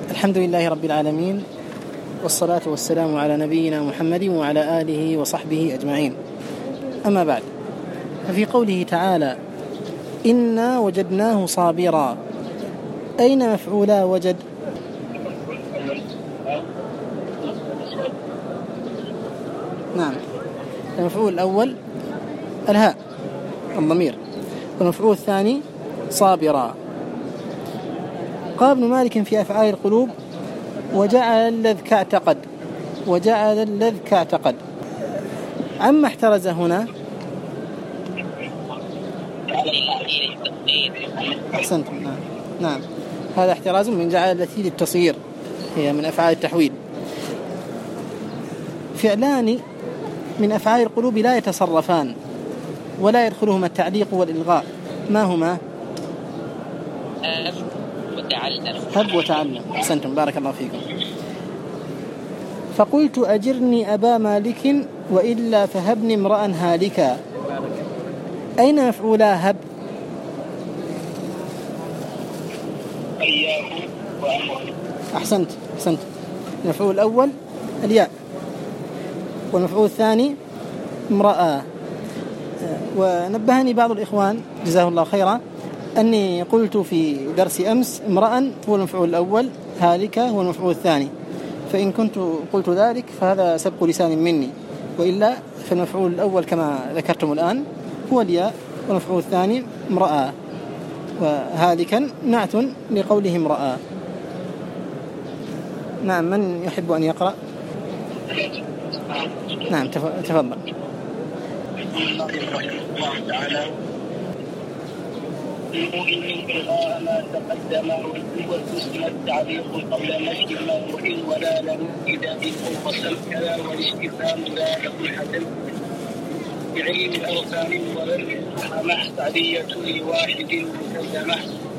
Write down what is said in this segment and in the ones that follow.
الحمد لله رب العالمين، والصلاة والسلام على نبينا محمد وعلى آله وصحبه أجمعين. أما بعد، ففي قوله تعالى إنا وجدناه صابرا، أين مفعولا وجد؟ نعم، المفعول الأول الهاء الضمير، والمفعول الثاني صابرا. قال ابن مالك في أفعال القلوب: وجعل اللذ كاعتقد، وجعل اللذ كاعتقد. عما احترز هنا؟ أحسنتم. نعم، هذا احتراز من جعل التي للتصغير، هي من أفعال التحويل. فعلان من أفعال القلوب لا يتصرفان ولا يدخلهما التعليق والإلغاء، ما هما؟ هب وتعلم. أحسنتم، بارك الله فيكم. فقلت أجرني أبا مالك وإلا فهبني امرأ هالكا، أين مفعولا هب؟ أحسنت. المفعول الأول الياء، والمفعول الثاني امرأة. ونبهني بعض الإخوان جزاه الله خيرا أني قلت في درس أمس امرأ هو المفعول الأول، هالكا هو المفعول الثاني، فإن كنت قلت ذلك فهذا سبق لسان مني، وإلا فالمفعول الأول كما ذكرتم الآن هو الياء، والمفعول الثاني امرأة، وهالكا نعت لقوله امرأة. نعم، من يحب أن يقرأ؟ نعم، تفضل. إلغاء ما تقدم والاسم التعليق قبل نفي الموضوع ولا له ابتداء وصل كذا والاستفهام لا له الحدث بعلم الأركان وللمحمح تعدية لواحد مكلمة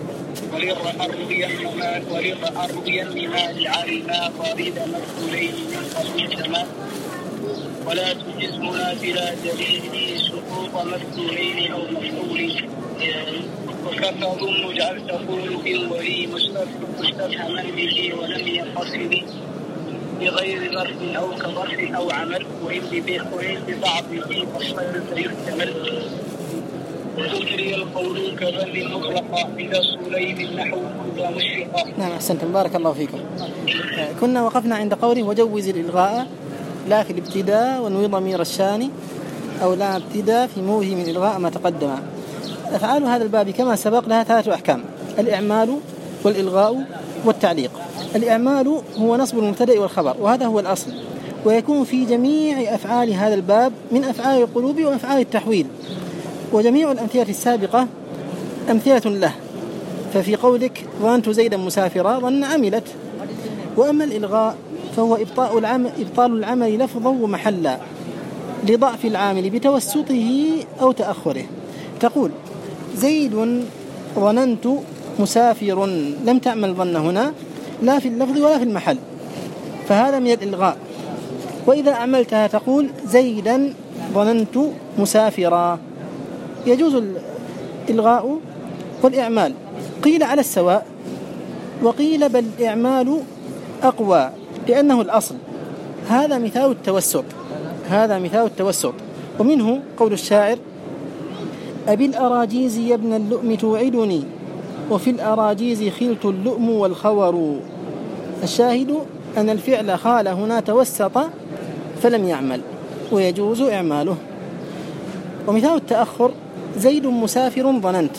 وللرؤيا لما لعلما طارد مفعولين من قبل سما ولا تجز منازلا دليل سقوط مفعولين أو مفعول وكفى ظن جعل تقول في ولي مستفهما به ولم ينقسم بغير ظرف أو كظرف أو عمل وإن ببعضه فصل فيحتمل وذكري القول كظل مطلقا إذا سليم النحو كنت مشفقا. نعم، أحسنتم، بارك الله فيكم. كنا وقفنا عند قوله وجوز الإلغاء لا في الابتداء ونوي ضمير الشان أو لا ابتداء في موه من إلغاء ما تقدم. أفعال هذا الباب كما سبق لها 3 أحكام: الإعمال والإلغاء والتعليق. الإعمال هو نصب المبتدأ والخبر، وهذا هو الأصل، ويكون في جميع أفعال هذا الباب من أفعال القلوب وأفعال التحويل، وجميع الأمثلة السابقة أمثلة له. ففي قولك ظننت زيدا مسافرا، ظن عملت. وأما الإلغاء فهو إبطال العمل لفظا ومحلا لضعف العامل بتوسطه أو تأخره. تقول زيد ظننت مسافر، لم تعمل ظن هنا لا في اللفظ ولا في المحل، فهذا من الإلغاء. وإذا أعملتها تقول زيدا ظننت مسافرا. يجوز الإلغاء والإعمال، قيل على السواء وقيل بل الإعمال أقوى لأنه الأصل. هذا مثال التوسط. ومنه قول الشاعر: أبي الأراجيز يا ابن اللؤم توعدني وفي الأراجيز خلت اللؤم والخور. الشاهد أن الفعل خال هنا توسط فلم يعمل، ويجوز إعماله. ومثال التأخر: زيد مسافر ظننت،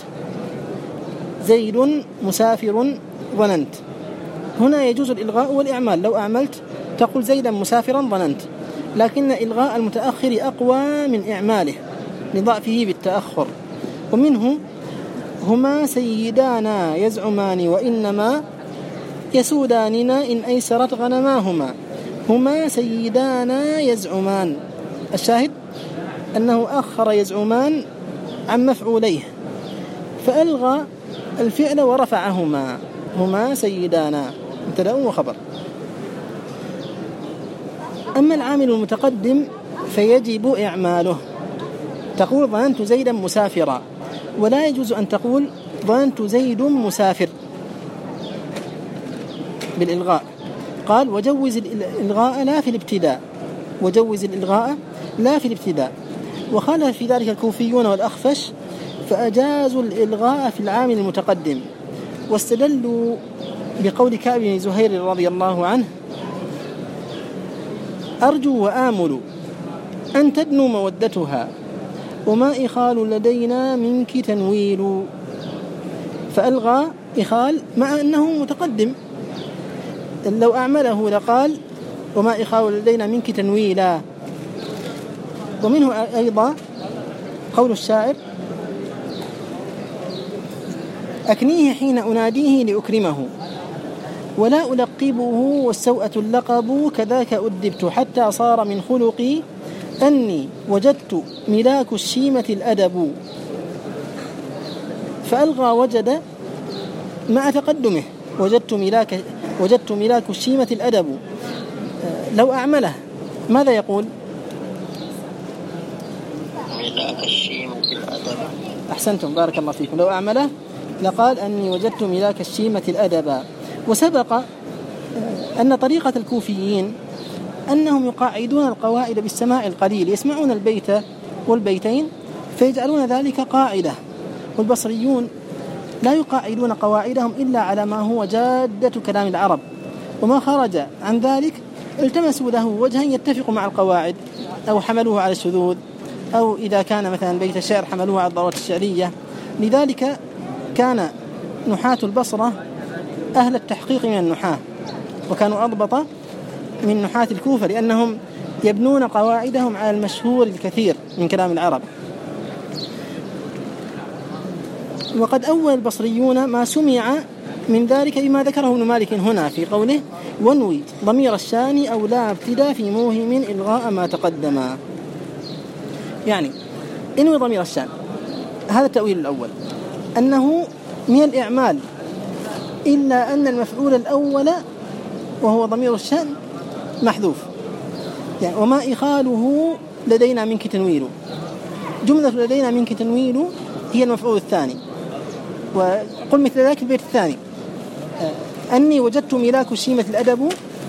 زيد مسافر ظننت. هنا يجوز الإلغاء والإعمال، لو أعملت تقول زيدا مسافرا ظننت، لكن إلغاء المتأخر أقوى من إعماله لضعفه بالتأخر. ومنه هما سيدانا يزعمان وإنما يسوداننا إن أيسرت غنماهما. هما سيدانا يزعمان، الشاهد أنه أخر يزعمان عن مفعوليه فألغى الفعل ورفعهما. هما سيدانا مبتدأ وخبر. أما العامل المتقدم فيجب إعماله. تقول ظننت زيدا مسافرا، ولا يجوز أن تقول ظننت زيد مسافر، بالإلغاء. قال وجوز الإلغاء لا في الابتداء، وجوز الإلغاء لا في الابتداء. وخالف في ذلك الكوفيون والأخفش فأجازوا الإلغاء في العامل المتقدم، واستدلوا بقول كعب بن زهير رضي الله عنه: أرجو وآمل أن تدنو مودتها وما إخال لدينا منك تنويل. فألغى إخال مع أنه متقدم، لو أعمله لقال وما إخال لدينا منك تنويلا. ومنه أيضا قول الشاعر: أكنيه حين أناديه لأكرمه ولا ألقبه والسوءة اللقب كذاك أدبت حتى صار من خلقي أني وجدت ملاك الشيمة الأدب. فألغى وجد مع تقدمه، وجدت ملاك الشيمة الأدب. لو أعمله ماذا يقول؟ ملاك الشيمة الأدب. أحسنتم، بارك الله فيكم. لو أعمله لقال أني وجدت ملاك الشيمة الأدب. وسبق أن طريقة الكوفيين أنهم يقاعدون القواعد بالسماع القليل، يسمعون البيت والبيتين فيجعلون ذلك قاعدة. والبصريون لا يقاعدون قواعدهم إلا على ما هو جادة كلام العرب، وما خرج عن ذلك التمسوا له وجها يتفق مع القواعد، أو حملوه على الشذوذ، أو إذا كان مثلا بيت الشعر حملوه على الضرورات الشعرية. لذلك كان نحاة البصرة أهل التحقيق من النحاة، وكانوا أضبط من نحاة الكوفة، لأنهم يبنون قواعدهم على المشهور الكثير من كلام العرب. وقد أول البصريون ما سمع من ذلك بما ذكره ابن مالك هنا في قوله: وانوي ضمير الشان أو لا ابتداء في موهم إلغاء ما تقدم. يعني انوي ضمير الشان، هذا التأويل الأول، أنه من الإعمال، إلا أن المفعول الأول وهو ضمير الشان محذوف، يعني وما إخاله لدينا منك تنويل. جملة لدينا منك تنويل هي المفعول الثاني. وقل مثل ذلك البيت الثاني: أني وجدت ملاك الشيمة الأدب،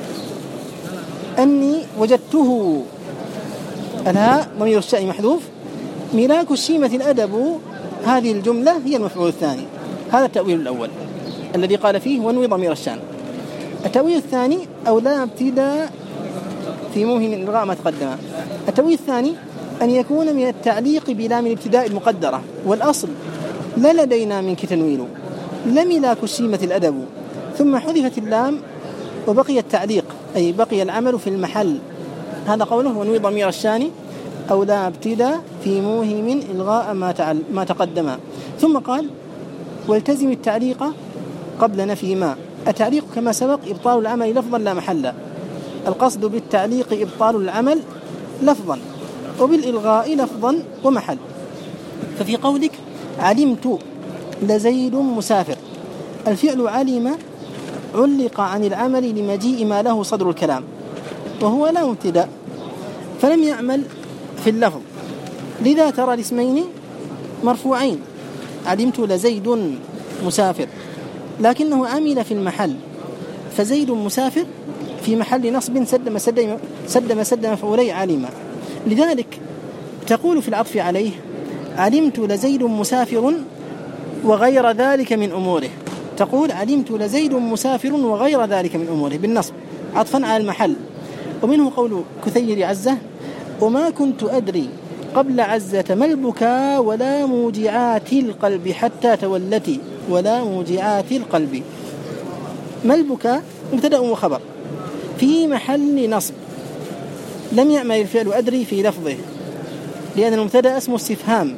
أني وجدته، الهاء ضمير الشأن محذوف، ملاك الشيمة الأدب، هذه الجملة هي المفعول الثاني. هذا التأويل الأول الذي قال فيه وانوي ضمير الشأن. التأويل الثاني: أو لا ابتداء في موهم إلغاء ما تقدم. التأويل الثاني أن يكون من التعليق بلام الابتداء المقدرة، والأصل لا لدينا منك تنويل، لملاك الشيمة الأدب، ثم حذفت اللام وبقي التعليق، أي بقي العمل في المحل. هذا قوله وانوي ضمير الشان أو لا ابتداء في موهم إلغاء ما تقدم. ثم قال: والتزم التعليق قبل نفي ما. التعليق كما سبق إبطال العمل لفظا لا محلا، القصد بالتعليق إبطال العمل لفظا، وبالإلغاء لفظا ومحل. ففي قولك علمت لزيد مسافر، الفعل علم علق عن العمل لمجيء ما له صدر الكلام، وهو لا مبتدأ، فلم يعمل في اللفظ، لذا ترى الاسمين مرفوعين: علمت لزيد مسافر، لكنه عمل في المحل، فزيد مسافر في محل نصب سد مسد مفعولي علم. لذلك تقول في العطف عليه: علمت لزيد مسافر وغير ذلك من أموره. تقول علمت لزيد مسافر وغير ذلك من أموره بالنصب عطفا على المحل. ومنه قول كثير عزة: وما كنت أدري قبل عزة ما البكاء ولا موجعات القلب حتى تولتي، ولا موجعات القلب. ما البكاء مبتدأ وخبر في محل نصب، لم يعمل الفعل أدري في لفظه، لأن المبتدأ اسمه استفهام،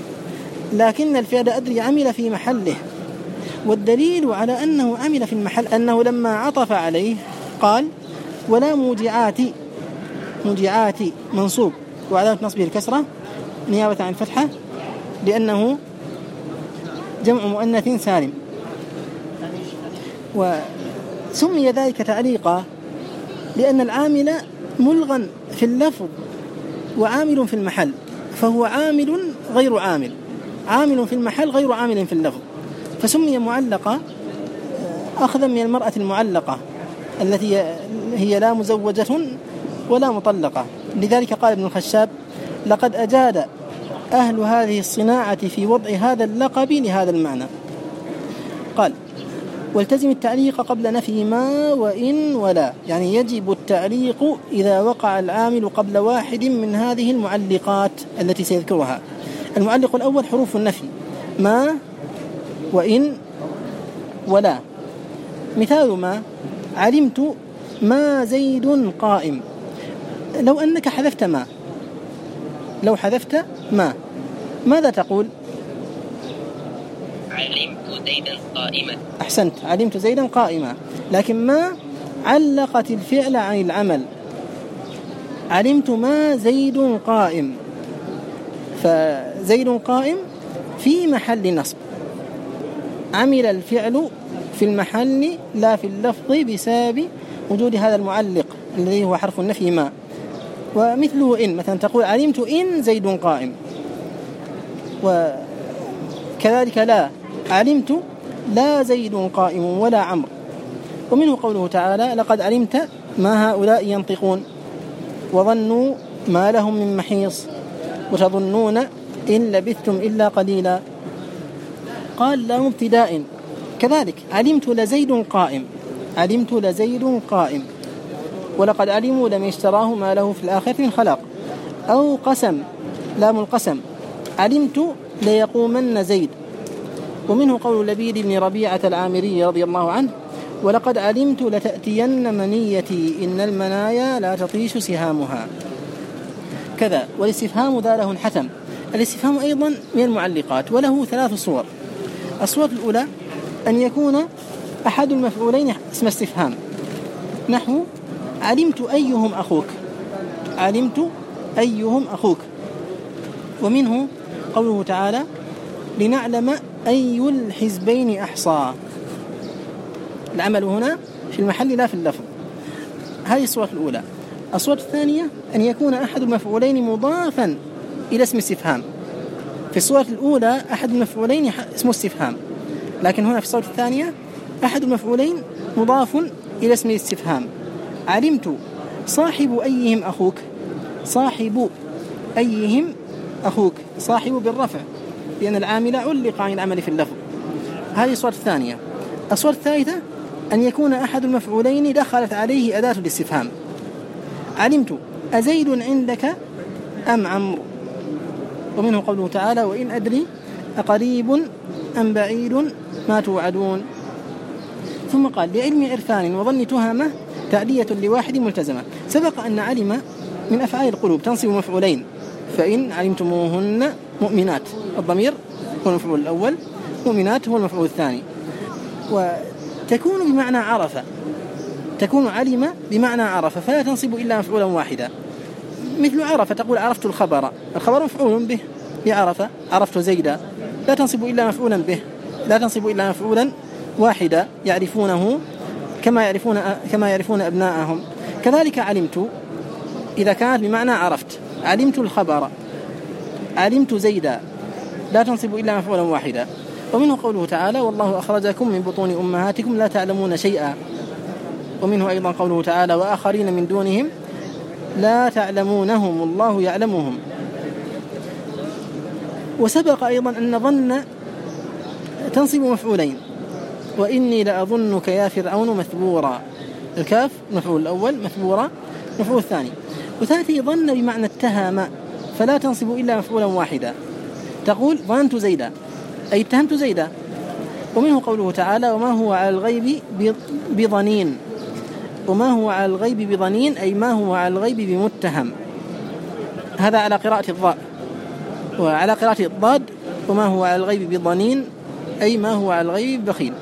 لكن الفعل أدري عمل في محله. والدليل على أنه عمل في المحل أنه لما عطف عليه قال: ولا موجعات، موجعات منصوب وعلامة نصبه الكسرة نيابة عن الفتحة، لأنه جمع مؤنث سالم. وسمي ذلك تعليقا لأن العامل ملغى في اللفظ وعامل في المحل، فهو عامل غير عامل، عامل في المحل غير عامل في اللفظ، فسمي معلقا أخذا من المرأة المعلقة التي هي لا مزوجة ولا مطلقة. لذلك قال ابن الخشاب: لقد أجاد أهل هذه الصناعة في وضع هذا اللقب لهذا المعنى. قال: والتزم التعليق قبل نفي ما وإن ولا، يعني يجب التعليق إذا وقع العامل قبل واحد من هذه المعلقات التي سيذكرها. المعلق الأول حروف النفي: ما وإن ولا. مثال ما: علمت ما زيد قائم. لو أنك حذفت ما، لو حذفت ما ماذا تقول؟ علمت زيدا قائما. أحسنت، علمت زيدا قائما. لكن ما علقت الفعل عن العمل. علمت ما زيد قائم، فزيد قائم في محل نصب، عمل الفعل في المحل لا في اللفظ بسبب وجود هذا المعلق الذي هو حرف النفي ما. ومثله إن، مثلا تقول: علمت إن زيد قائم. وكذلك لا: علمت لا زيد قائم ولا عمرو. ومنه قوله تعالى: لقد علمت ما هؤلاء ينطقون، وظنوا ما لهم من محيص، وتظنون إن لبثتم إلا قليلا. قال: لا ابتداء كذلك: علمت لزيد قائم، علمت لزيد قائم. ولقد علموا لم يشتراه ما له في الآخرة من خلاق. أو قسم، لام القسم: علمت ليقومن زيد. ومنه قول لبيد بن ربيعة العامري رضي الله عنه: ولقد علمت لتأتين منيتي إن المنايا لا تطيش سهامها. كذا. والاستفهام ذا له حتم. الاستفهام أيضا من المعلقات، وله 3 صور. الصورة الأولى أن يكون أحد المفعولين اسم استفهام، نحو: علمت أيهم أخوك، علمت أيهم أخوك. ومنه قوله تعالى: لنعلم أي الحزبين أحصى. العمل هنا في المحل لا في اللفظ. هذه الصورة الأولى. الصورة الثانية أن يكون أحد المفعولين مضافا إلى اسم استفهام. في الصورة الأولى أحد المفعولين اسم استفهام، لكن هنا في الصورة الثانية أحد المفعولين مضاف إلى اسم الاستفهام. علمت صاحب أيهم أخوك، صاحب أيهم أخوك، صاحب بالرفع لأن العامل علق عن العمل في اللفظ. هذه الصورة الثانية. الصورة الثالثة أن يكون أحد المفعولين دخلت عليه أداة الاستفهام. علمت أزيد عندك أم عمرو. ومنه قوله تعالى: وإن أدري أقريب أم بعيد ما توعدون. ثم قال: لعلم عرفان وظن تهمة تعدية لواحد ملتزمة. سبق أن علم من أفعال القلوب تنصب مفعولين، فإن علمتموهن مؤمنات، الضمير هو المفعول الأول، مؤمنات هو المفعول الثاني. وتكون بمعنى عرف، تكون علم بمعنى عرف، فلا تنصب إلا مفعولا واحدا. مثل عرف، تقول: عرفت الخبر، الخبر مفعول به لعرف. عرفت زيدا، لا تنصب إلا مفعولا به، لا تنصب إلا مفعولا واحدا يعرفونه كما يعرفون أبناءهم. كذلك علمت إذا كانت بمعنى عرفت: علمت الخبر، علمت زيدا، لا تنصب إلا مفعولا واحدا. ومنه قوله تعالى: والله أخرجكم من بطون أمهاتكم لا تعلمون شيئا. ومنه أيضا قوله تعالى: وآخرين من دونهم لا تعلمونهم الله يعلمهم. وسبق أيضا أن ظن تنصب مفعولين: وإني لأظنك يا فرعون مثبورا. الكاف مفعول الأول، مثبورا مفعول الثاني. وتأتي ظن بمعنى اتهم، فلا تنصب إلا مفعولا واحدا. تقول: ظننت زيدا، أي اتهمت زيدا. ومنه قوله تعالى: وما هو على الغيب بضنين. وما هو على الغيب بضنين أي ما هو على الغيب بمتهم. هذا على قراءة الضاء. وعلى قراءة الضاد: وما هو على الغيب بضنين أي ما هو على الغيب بخيل.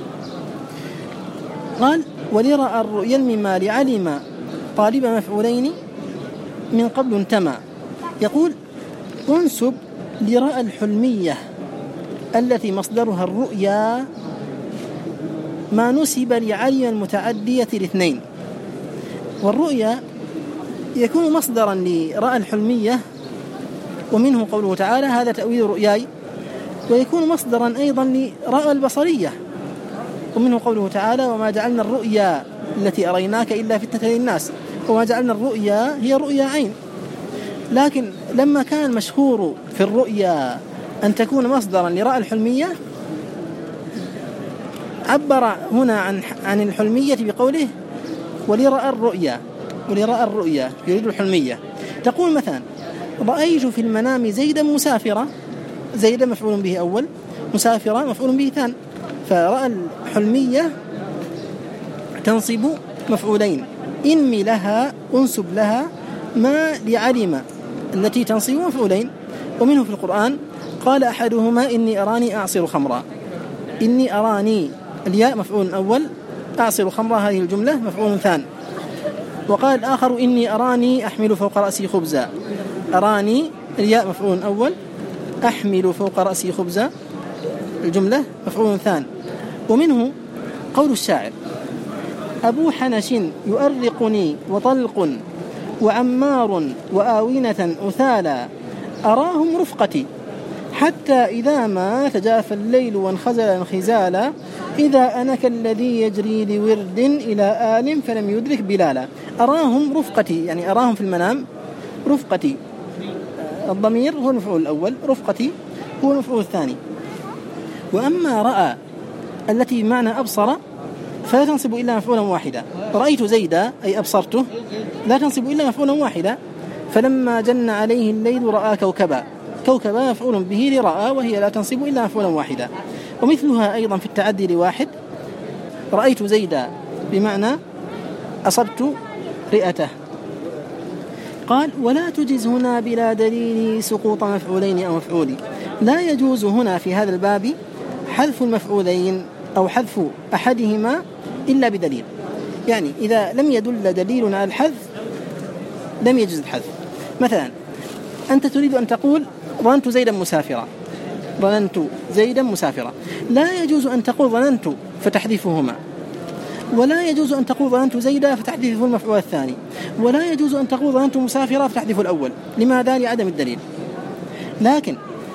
قال: ولرأى الرؤيا المما لعلم طالب مفعولين من قبل انتمى. يقول: انسب لرأى الحلمية التي مصدرها الرؤيا ما نسب لعلم المتعدية الاثنين. والرؤيا يكون مصدرا لرأى الحلمية، ومنه قوله تعالى: هذا تأويل رؤياي. ويكون مصدرا أيضا لرأى البصرية، ومنه قوله تعالى وما جعلنا الرؤيا التي أريناك إلا فتنة للناس، وما جعلنا الرؤيا هي رؤيا عين. لكن لما كان المشهور في الرؤيا أن تكون مصدرا لرأى الحلمية، عبر هنا عن الحلمية بقوله ولرأى الرؤيا، ولرأى الرؤيا يريد الحلمية. تقول مثلا رأيت في المنام زيدا مسافرة، زيدا مفعول به أول، مسافرة مفعول به ثان، فرأى الحلمية تنصب مفعولين، إنمي لها أنسب لها ما لعلم التي تنصب مفعولين. ومنه في القرآن قال أحدهما إني أراني أعصر خمرا، إني أراني الياء مفعول أول، أعصر خمرا هذه الجملة مفعول ثان. وقال الآخر إني أراني أحمل فوق رأسي خبزا، أراني الياء مفعول أول، أحمل فوق رأسي خبزا الجملة مفعول ثان. ومنه قول الشاعر أبو حنش يؤرقني وطلق وعمار وآونة أثالا، أراهم رفقتي حتى إذا ما تجافى الليل وانخزل انخزالا، إذا أنا كالذي يجري لورد إلى آل فلم يدرك بلالا. أراهم رفقتي يعني أراهم في المنام، رفقتي الضمير هو المفعول الأول، رفقتي هو المفعول الثاني. وأما رأى التي معنى أبصر فلا تنصب إلا مفعولا واحدا، رأيت زيدا أي أبصرته لا تنصب إلا مفعولا واحدا. فلما جن عليه الليل رأى كوكبا، كوكبا مفعول به لرأى وهي لا تنصب إلا مفعولا واحدا. ومثلها أيضا في التعدي لواحد، رأيت زيدا بمعنى أصبت رئته. قال ولا تجز هنا بلا دليل سقوط مفعولين أو مفعول، لا يجوز هنا في هذا الباب حذف المفعولين أو حذف أحدهما إلا بدليل. يعني إذا لم يدل دليل على الحذف لم يجوز الحذف. مثلا أنت تريد أن تقول ظننت زيدا مسافرا، ظننت زيدا مسافرا، لا يجوز أن تقول ظننت فتحذفهما، ولا يجوز أن تقول ظننت زيدا فتحذف المفعول الثاني، ولا يجوز أن تقول ظننت مسافرا فتحذف الأول. لماذا؟ لعدم الدليل. لكن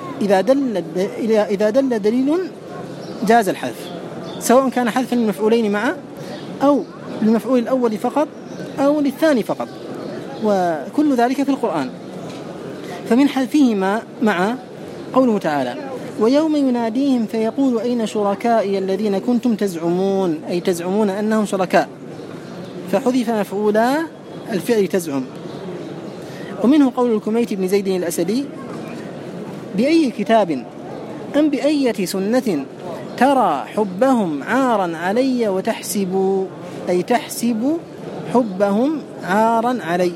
إذا دل دليل جاز الحذف، سواء كان حذفا للمفعولين معا أو للمفعول الأول فقط أو للثاني فقط، وكل ذلك في القرآن. فمن حذفهما مع قوله تعالى ويوم يناديهم فيقول أين شركائي الذين كنتم تزعمون، أي تزعمون أنهم شركاء، فحذف مفعولا الفعل تزعم. ومنه قول الكميت بن زيد الأسدي بأي كتاب أم بأية سنة ترى حبهم عارا علي وتحسب، أي تحسب حبهم عارا علي.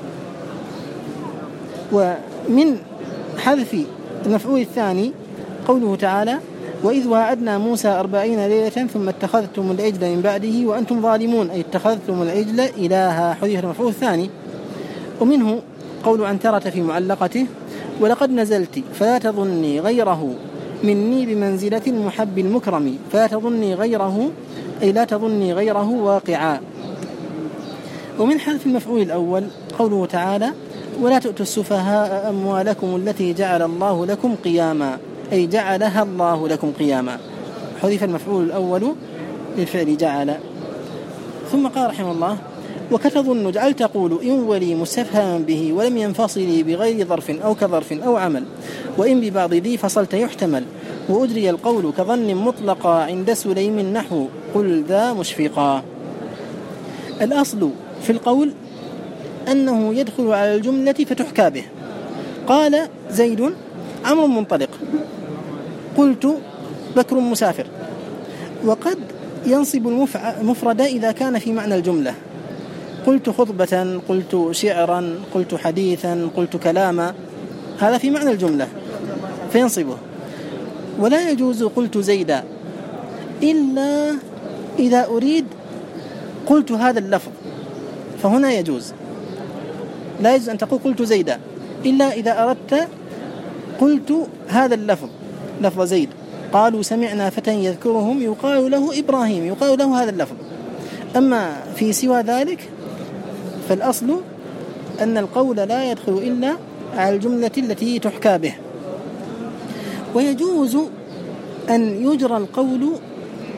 ومن حذف المفعول الثاني قوله تعالى وإذ وعدنا موسى 40 ليلة ثم اتخذتم العجل من بعده وأنتم ظالمون، أي اتخذتم العجل إلها، حذف المفعول الثاني. ومنه قول عنترة في معلقته ولقد نزلت فلا تظني غيره مني بمنزلة المحب المكرم، فلا تظني غيره أي لا تظني غيره واقعا. ومن حذف المفعول الأول قوله تعالى ولا تؤتوا السفهاء أموالكم التي جعل الله لكم قياما، أي جعلها الله لكم قياما، حذف المفعول الأول للفعل جعل. ثم قال رحمه الله وكتظن جعل تقول إن ولي مستفهما به ولم ينفصل بغير ظرف أو كظرف أو عمل، وإن ببعض ذي فصلت يحتمل، وأجري القول كظن مطلقا عند سليم نحو قل ذا مشفقا. الأصل في القول أنه يدخل على الجملة فتحكى به. قال زيد عمرو منطلق، قلت بكر مسافر. وقد ينصب المفرد إذا كان في معنى الجملة، قلت خطبة، قلت شعرا، قلت حديثا، قلت كلاما، هذا في معنى الجملة فينصبه. ولا يجوز قلت زيدا إلا إذا أريد قلت هذا اللفظ، فهنا يجوز. لا يجوز أن تقول قلت زيدا إلا إذا أردت قلت هذا اللفظ، لفظ زيد. قالوا سمعنا فتى يذكرهم يقال له إبراهيم، يقال له هذا اللفظ. أما في سوى ذلك فالأصل أن القول لا يدخل إلا على الجملة التي تحكى به. ويجوز أن يجرى القول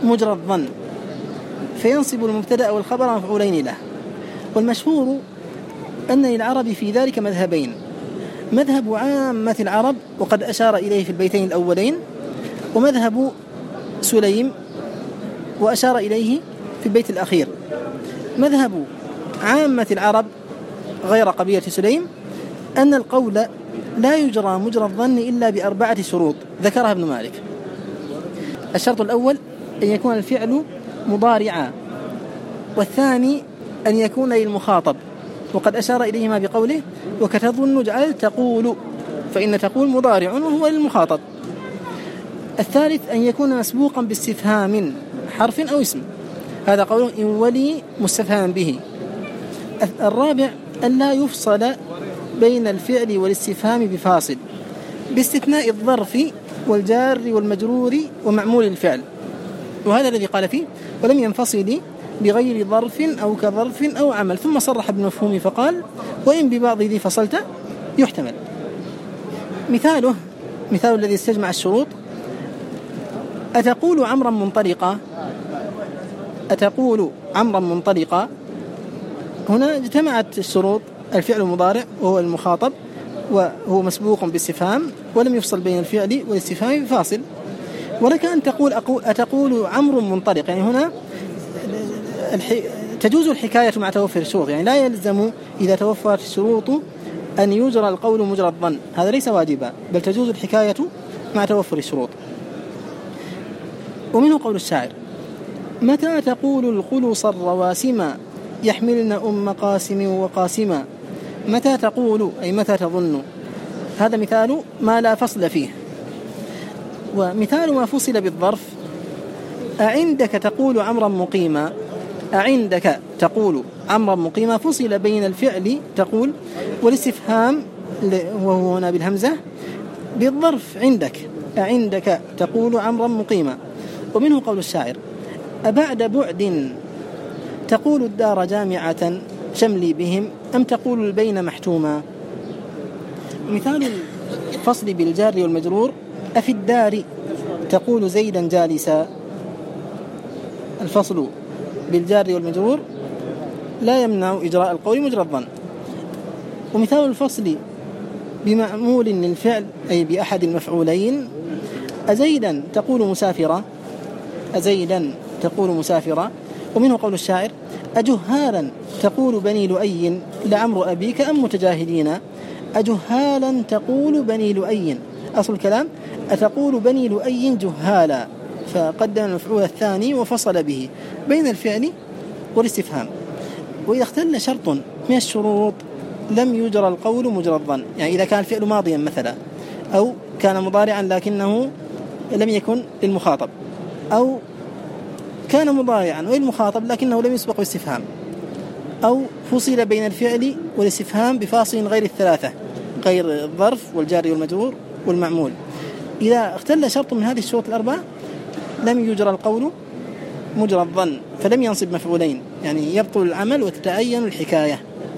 مجرى الظن فينصب المبتدأ والخبر مفعولين له. والمشهور أن للعرب في ذلك مذهبين: مذهب عامة العرب وقد أشار إليه في البيتين الأولين، ومذهب سليم وأشار إليه في البيت الأخير. مذهب عامة العرب غير قبيلة سليم أن القول لا يجرى مجرى الظن إلا بأربعة شروط ذكرها ابن مالك. الشرط الأول أن يكون الفعل مضارعا، والثاني أن يكون للمخاطب وقد أشار إليهما بقوله وكتظن جعل تقول، فإن تقول مضارع وهو للمخاطب. الثالث أن يكون مسبوقا باستفهام حرف أو اسم، هذا قوله إن ولي مستفهام به. الرابع أن لا يفصل بين الفعل والاستفهام بفاصل باستثناء الظرف والجار والمجرور ومعمول الفعل، وهذا الذي قال فيه ولم ينفصل بغير ظرف أو كظرف أو عمل، ثم صرح بالمفهوم فقال وإن ببعض ذي فصلت يحتمل. مثال الذي استجمع الشروط: أتقول عمرا منطلقا. أتقول عمرا منطلقا، هنا اجتمعت الشروط: الفعل مضارع وهو المخاطب وهو مسبوق باستفهام ولم يفصل بين الفعل والاستفهام بفاصل. ولك أن تقول أتقول عمرو منطلق، يعني هنا تجوز الحكاية مع توفر الشروط، يعني لا يلزم إذا توفرت الشروط أن يجرى القول مجرى الظن، هذا ليس واجبا، بل تجوز الحكاية مع توفر الشروط. ومنه قول الشاعر: متى تقول الخلص الرواسما يحملن أم قاسم وقاسما. متى تقول أي متى تظن، هذا مثال ما لا فصل فيه. ومثال ما فصل بالظرف: أعندك تقول عمرا مقيما. أعندك تقول عمرا مقيما فصل بين الفعل تقول والاستفهام وهو هنا بالهمزة بالظرف عندك. أعندك تقول عمرا مقيما. ومنه قول الشاعر: أبعد بعد تقول الدار جامعة شملي بهم أم تقول البين محتوما. مثال الفصل بالجار والمجرور: أفي الدار تقول زيدا جالسا. الفصل بالجار والمجرور لا يمنع إجراء القول مجرى الظن. ومثال الفصل بمعمول للفعل أي بأحد المفعولين: أزيدا تقول مسافرا. أزيدا تقول مسافرا. ومنه قول الشاعر: أجهالا تقول بني لؤي لعمر أبيك أم متجاهلين. أجهالا تقول بني لؤي، أصل الكلام أتقول بني لؤي جهالا، فقدم المفعول الثاني وفصل به بين الفعل والاستفهام. وإذا اختل شرط من الشروط لم يجرى القول مجرى الظن، يعني إذا كان الفعل ماضيا مثلا، أو كان مضارعا لكنه لم يكن للمخاطب، أو كان مضارعا وللمخاطب لكنه لم يسبق باستفهام، أو فصل بين الفعل والاستفهام بفاصل غير الثلاثة، غير الظرف والجار والمجرور والمعمول. إذا اختل شرط من هذه الشروط الأربعة لم يجرى القول مجرى الظن، فلم ينصب مفعولين، يعني يبطل العمل وتتعين الحكاية.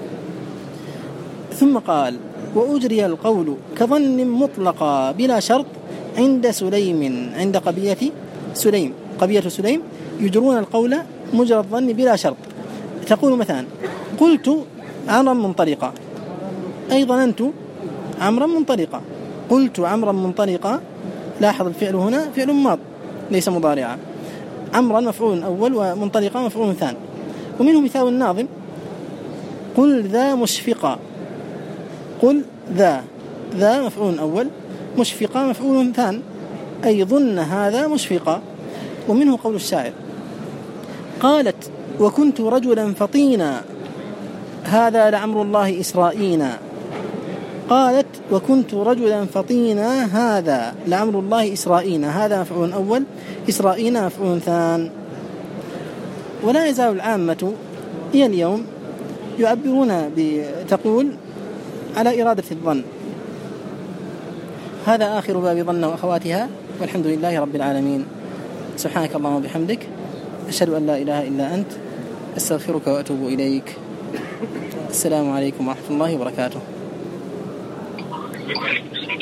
ثم قال: وأجري القول كظن مطلقا بلا شرط عند سليم. عند قبيلة سليم يجرون القول مجرى الظن بلا شرط. تقول مثلا: قلت عمرا منطلقا، أي ظننت عمرا منطلقا. قلت عمرا منطلقا، لاحظ الفعل هنا فعل ماض ليس مضارعا، عمرا مفعول أول ومنطلقا مفعول ثاني. ومنه مثال الناظم: قل ذا مشفقا. قل ذا مفعول أول، مشفقا مفعول ثاني، أي ظن هذا مشفقا. ومنه قول الشاعر: قالت وكنت رجلا فطينا هذا لعمر الله إسرائينا. قالت وكنت رجلا فطينا هذا لعمر الله إسرائينا، هذا مفعول أول، إسرائينا مفعول ثان. ولا يزال العامة إلى اليوم يعبرون بتقول على إرادة الظن. هذا آخر باب ظن وأخواتها، والحمد لله رب العالمين. سبحانك اللهم وبحمدك، أشهد أن لا إله إلا أنت، أستغفرك وأتوب إليك. السلام عليكم ورحمة الله وبركاته.